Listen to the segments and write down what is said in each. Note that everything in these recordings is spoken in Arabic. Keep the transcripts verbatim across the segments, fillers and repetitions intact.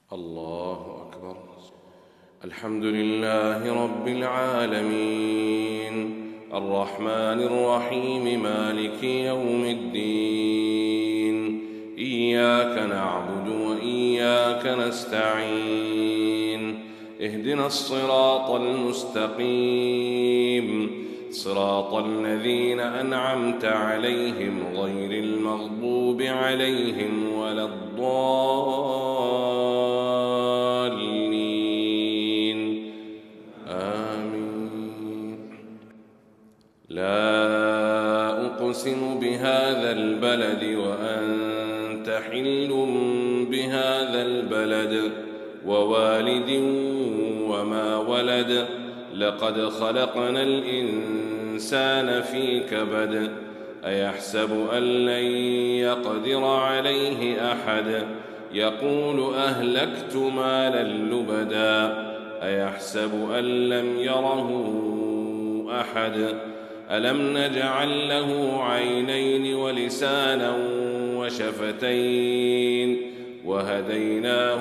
الله أكبر. الحمد لله رب العالمين الرحمن الرحيم مالك يوم الدين إياك نعبد وإياك نستعين اهدنا الصراط المستقيم صراط الذين أنعمت عليهم غير المغضوب عليهم ولا الضالين آمين. لا أقسم بهذا البلد وأنت حل بهذا البلد ووالد وما ولد لقد خلقنا الإنسان في كبد أيحسب أن لن يقدر عليه أحد يقول أهلكت مالا لبدا أيحسب أن لم يره أحد ألم نجعل له عينين ولسانا وشفتين وهديناه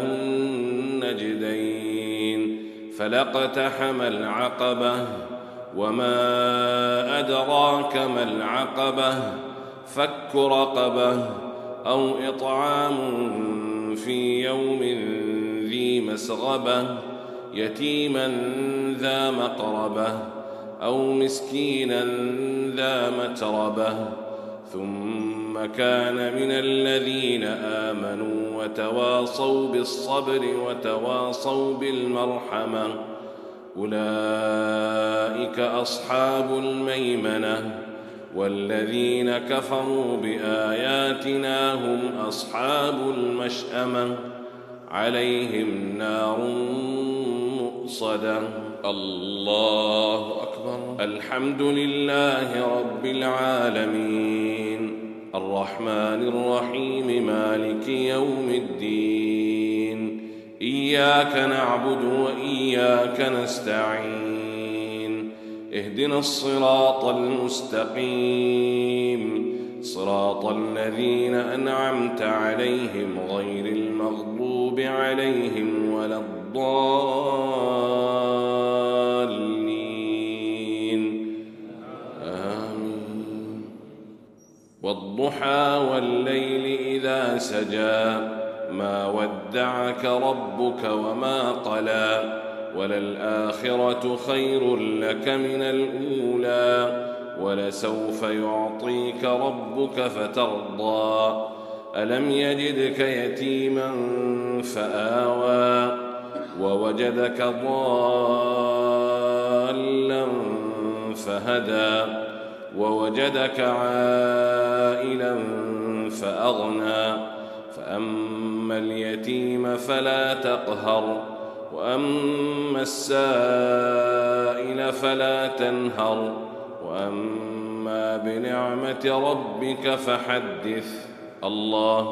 النجدين فلاقتحم العقبة وما أدراك ما العقبة فك رقبة أو إطعام في يوم ذي مسغبة يتيما ذا مقربة أو مسكينا ذا متربة ثم كان من الذين آمنوا وتواصوا بالصبر وتواصوا بالمرحمة أولئك أصحاب الميمنة والذين كفروا بآياتنا هم أصحاب المشأمة عليهم نار مؤصدة. الله أكبر. الحمد لله رب العالمين الرحمن الرحيم مالك يوم الدين إياك نعبد وإياك نستعين اهدنا الصراط المستقيم صراط الذين أنعمت عليهم غير المغضوب عليهم ولا الضالين آمين. والضحى والليل إذا سجى ما ودعك ربك وما قلى وللآخرة خير لك من الأولى ولسوف يعطيك ربك فترضى ألم يجدك يتيما فآوى ووجدك ضالا فهدى ووجدك عائلا فأغنى فأما اليتيم فلا تقهر وأما السائل فلا تنهر وأما بنعمة ربك فحدث. الله